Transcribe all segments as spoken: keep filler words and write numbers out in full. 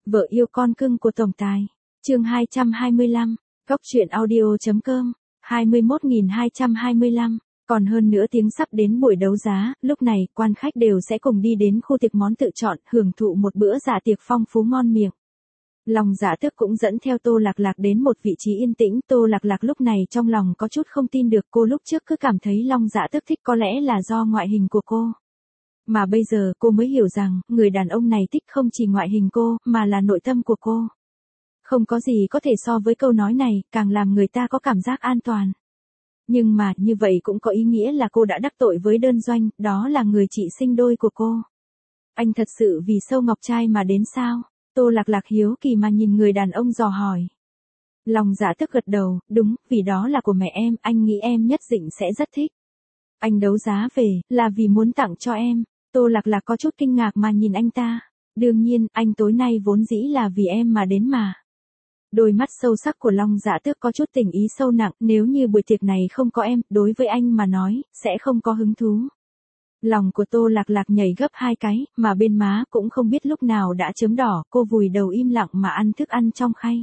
Vợ yêu con cưng của tổng tài. Chương hai trăm hai mươi lăm. Góc truyện audio chấm com. hai mươi mốt nghìn hai trăm hai mươi lăm. Còn hơn nữa tiếng sắp đến buổi đấu giá, lúc này quan khách đều sẽ cùng đi đến khu tiệc món tự chọn, hưởng thụ một bữa dạ tiệc phong phú ngon miệng. Long Dạ Tước cũng dẫn theo Tô Lạc Lạc đến một vị trí yên tĩnh. Tô Lạc Lạc lúc này trong lòng có chút không tin được, cô lúc trước cứ cảm thấy Long Dạ Tước thích có lẽ là do ngoại hình của cô. Mà bây giờ cô mới hiểu rằng, người đàn ông này thích không chỉ ngoại hình cô, mà là nội tâm của cô. Không có gì có thể so với câu nói này, càng làm người ta có cảm giác an toàn. Nhưng mà, như vậy cũng có ý nghĩa là cô đã đắc tội với Đơn Doanh, đó là người chị sinh đôi của cô. Anh thật sự vì Sâu Ngọc Trai mà đến sao? Tô Lạc Lạc hiếu kỳ mà nhìn người đàn ông dò hỏi. Long Dạ Tước gật đầu, đúng, vì đó là của mẹ em, anh nghĩ em nhất định sẽ rất thích. Anh đấu giá về, là vì muốn tặng cho em. Tô Lạc Lạc có chút kinh ngạc mà nhìn anh ta. Đương nhiên, anh tối nay vốn dĩ là vì em mà đến mà. Đôi mắt sâu sắc của Long Dạ Tước có chút tình ý sâu nặng, nếu như buổi tiệc này không có em, đối với anh mà nói, sẽ không có hứng thú. Lòng của Tô Lạc Lạc nhảy gấp hai cái, mà bên má cũng không biết lúc nào đã chớm đỏ, cô vùi đầu im lặng mà ăn thức ăn trong khay.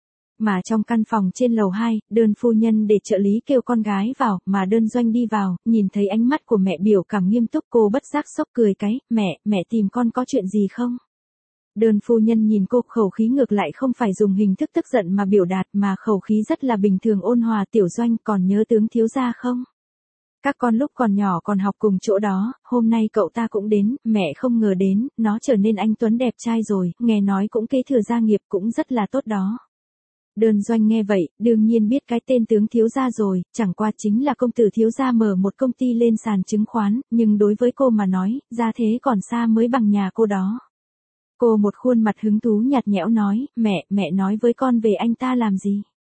Mà trong căn phòng trên lầu hai, Đơn phu nhân để trợ lý kêu con gái vào, mà Đơn Doanh đi vào, nhìn thấy ánh mắt của mẹ biểu cảm nghiêm túc, cô bất giác sốc cười cái, mẹ, mẹ tìm con có chuyện gì không? Đơn phu nhân nhìn cô, khẩu khí ngược lại không phải dùng hình thức tức giận mà biểu đạt, mà khẩu khí rất là bình thường ôn hòa. Tiểu Doanh, còn nhớ tướng thiếu gia không? Các con lúc còn nhỏ còn học cùng chỗ đó, hôm nay cậu ta cũng đến, mẹ không ngờ đến, nó trở nên anh tuấn đẹp trai rồi, nghe nói cũng kế thừa gia nghiệp cũng rất là tốt đó. Đơn Doanh nghe vậy, đương nhiên biết cái tên tướng thiếu gia rồi, chẳng qua chính là công tử thiếu gia mở một công ty lên sàn chứng khoán, nhưng đối với cô mà nói, gia thế còn xa mới bằng nhà cô đó. Cô một khuôn mặt hứng thú nhạt nhẽo nói, mẹ, mẹ nói với con về anh ta làm gì?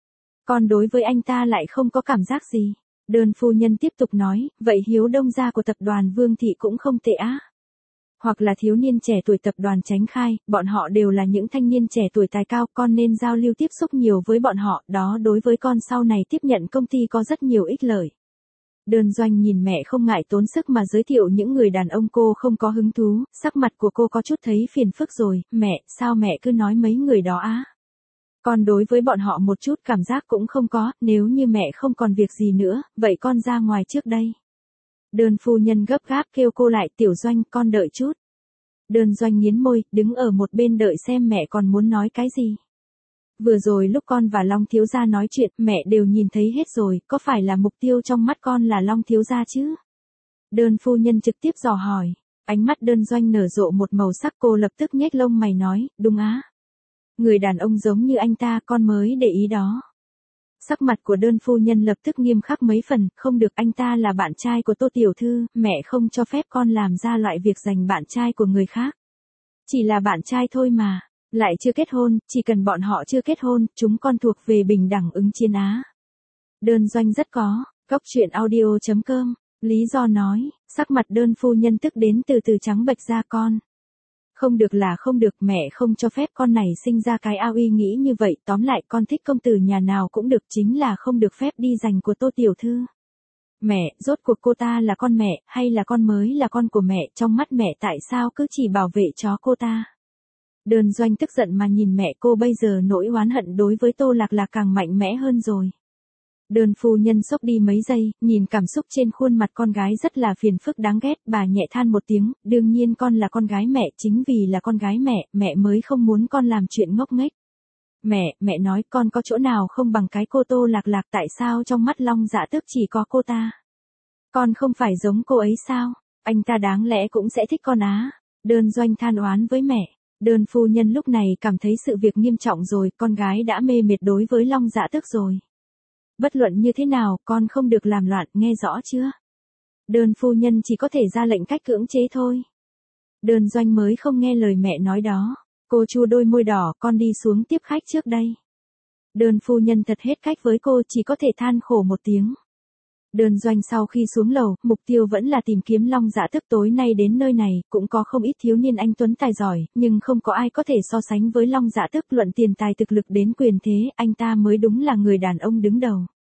Con đối với anh ta lại không có cảm giác gì. Đơn phu nhân tiếp tục nói, vậy Hiếu Đông gia của tập đoàn Vương Thị cũng không tệ á. Hoặc là thiếu niên trẻ tuổi tập đoàn Chánh Khai, bọn họ đều là những thanh niên trẻ tuổi tài cao, con nên giao lưu tiếp xúc nhiều với bọn họ, đó đối với con sau này tiếp nhận công ty có rất nhiều ích lợi. Đơn Doanh nhìn mẹ không ngại tốn sức mà giới thiệu những người đàn ông cô không có hứng thú, sắc mặt của cô có chút thấy phiền phức rồi, mẹ, sao mẹ cứ nói mấy người đó á? Con đối với bọn họ một chút cảm giác cũng không có, nếu như mẹ không còn việc gì nữa, vậy con ra ngoài trước đây. Đơn phu nhân gấp gáp kêu cô lại, Tiểu Doanh, con đợi chút. Đơn Doanh nghiến môi, đứng ở một bên đợi xem mẹ còn muốn nói cái gì. Vừa rồi lúc con và Long thiếu gia nói chuyện, mẹ đều nhìn thấy hết rồi, có phải là mục tiêu trong mắt con là Long thiếu gia chứ? Đơn phu nhân trực tiếp dò hỏi, ánh mắt Đơn Doanh nở rộ một màu sắc, cô lập tức nhếch lông mày nói, đúng á. Người đàn ông giống như anh ta con mới để ý đó. Sắc mặt của Đơn phu nhân lập tức nghiêm khắc mấy phần, không được, anh ta là bạn trai của Tô tiểu thư, mẹ không cho phép con làm ra loại việc giành bạn trai của người khác. Chỉ là bạn trai thôi mà, lại chưa kết hôn, chỉ cần bọn họ chưa kết hôn, chúng con thuộc về bình đẳng ứng chiến á. Đơn Doanh rất có, góc truyện audio chấm com, lý do nói, sắc mặt Đơn phu nhân tức đến từ từ trắng bệch ra con. Không được là không được, mẹ không cho phép con này sinh ra cái ao uy nghĩ như vậy, tóm lại con thích công tử nhà nào cũng được, chính là không được phép đi giành của Tô tiểu thư. Mẹ, rốt cuộc cô ta là con mẹ, hay là con mới là con của mẹ, trong mắt mẹ tại sao cứ chỉ bảo vệ chó cô ta? Đơn Doanh tức giận mà nhìn mẹ cô, bây giờ nỗi oán hận đối với Tô Lạc Lạc càng mạnh mẽ hơn rồi. Đơn phu nhân sốc đi mấy giây, nhìn cảm xúc trên khuôn mặt con gái rất là phiền phức đáng ghét, bà nhẹ than một tiếng, đương nhiên con là con gái mẹ, chính vì là con gái mẹ, mẹ mới không muốn con làm chuyện ngốc nghếch. Mẹ, mẹ nói con có chỗ nào không bằng cái cô Tô Lạc Lạc, tại sao trong mắt Long Dạ Tước chỉ có cô ta? Con không phải giống cô ấy sao? Anh ta đáng lẽ cũng sẽ thích con á. Đơn Doanh than oán với mẹ. Đơn phu nhân lúc này cảm thấy sự việc nghiêm trọng rồi, con gái đã mê mệt đối với Long Dạ Tước rồi. Bất luận như thế nào, con không được làm loạn, nghe rõ chưa? Đơn phu nhân chỉ có thể ra lệnh cách cưỡng chế thôi. Đơn Doanh mới không nghe lời mẹ nói đó. Cô chua đôi môi đỏ, con đi xuống tiếp khách trước đây. Đơn phu nhân thật hết cách với cô, chỉ có thể than khổ một tiếng. Đơn Doanh sau khi xuống lầu, mục tiêu vẫn là tìm kiếm Long Dạ Tước. Tối nay đến nơi này, cũng có không ít thiếu niên anh tuấn tài giỏi, nhưng không có ai có thể so sánh với Long Dạ Tước. Luận tiền tài thực lực đến quyền thế, anh ta mới đúng là người đàn ông đứng đầu.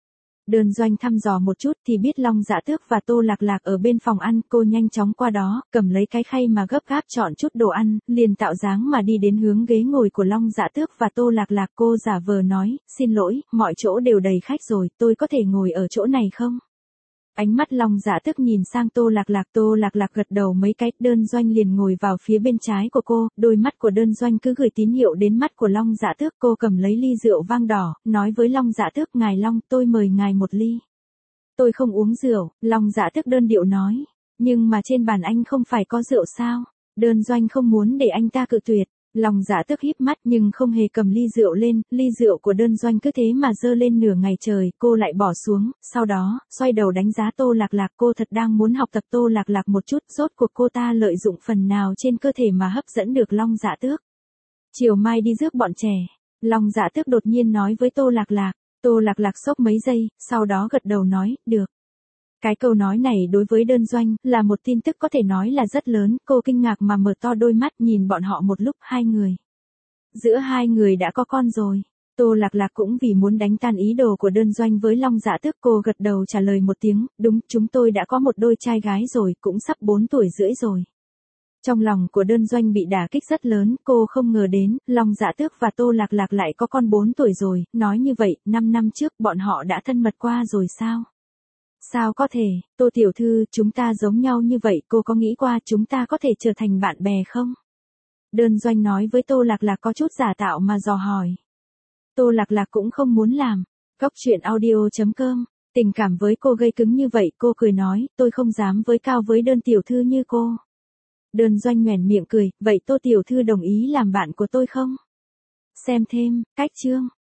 Đơn Doanh thăm dò một chút thì biết Long Dạ Tước và Tô Lạc Lạc ở bên phòng ăn, cô nhanh chóng qua đó, cầm lấy cái khay mà gấp gáp chọn chút đồ ăn, liền tạo dáng mà đi đến hướng ghế ngồi của Long Dạ Tước và Tô Lạc Lạc. Cô giả vờ nói, xin lỗi, mọi chỗ đều đầy khách rồi, tôi có thể ngồi ở chỗ này không? Ánh mắt Long Dạ Tước nhìn sang Tô Lạc Lạc, Tô Lạc Lạc gật đầu mấy cái, Đơn Doanh liền ngồi vào phía bên trái của cô, đôi mắt của Đơn Doanh cứ gửi tín hiệu đến mắt của Long Dạ Tước. Cô cầm lấy ly rượu vang đỏ, nói với Long Dạ Tước, ngài Long, tôi mời ngài một ly. Tôi không uống rượu, Long Dạ Tước đơn điệu nói, nhưng mà trên bàn anh không phải có rượu sao? Đơn Doanh không muốn để anh ta cự tuyệt. Long Dạ Tước híp mắt nhưng không hề cầm ly rượu lên, ly rượu của Đơn Doanh cứ thế mà dơ lên nửa ngày trời, cô lại bỏ xuống, sau đó, xoay đầu đánh giá Tô Lạc Lạc. Cô thật đang muốn học tập Tô Lạc Lạc một chút, rốt cuộc cô ta lợi dụng phần nào trên cơ thể mà hấp dẫn được Long Dạ Tước. Chiều mai đi rước bọn trẻ, Long Dạ Tước đột nhiên nói với Tô Lạc Lạc. Tô Lạc Lạc sốc mấy giây, sau đó gật đầu nói, được. Cái câu nói này đối với Đơn Doanh là một tin tức có thể nói là rất lớn, cô kinh ngạc mà mở to đôi mắt nhìn bọn họ một lúc. Hai người. Giữa hai người đã có con rồi. Tô Lạc Lạc cũng vì muốn đánh tan ý đồ của Đơn Doanh với Long Dạ Tước, cô gật đầu trả lời một tiếng, đúng, chúng tôi đã có một đôi trai gái rồi, cũng sắp bốn tuổi rưỡi rồi. Trong lòng của Đơn Doanh bị đả kích rất lớn, cô không ngờ đến, Long Dạ Tước và Tô Lạc Lạc lại có con bốn tuổi rồi, nói như vậy, năm năm trước bọn họ đã thân mật qua rồi sao? Sao có thể, Tô tiểu thư, chúng ta giống nhau như vậy, cô có nghĩ qua chúng ta có thể trở thành bạn bè không? Đơn Doanh nói với Tô Lạc Lạc có chút giả tạo mà dò hỏi. Tô Lạc Lạc cũng không muốn làm. Góc truyện audio chấm com, tình cảm với cô gây cứng như vậy, cô cười nói, tôi không dám với cao với Đơn tiểu thư như cô. Đơn Doanh nhoẻn miệng cười, vậy Tô tiểu thư đồng ý làm bạn của tôi không? Xem thêm, cách chương.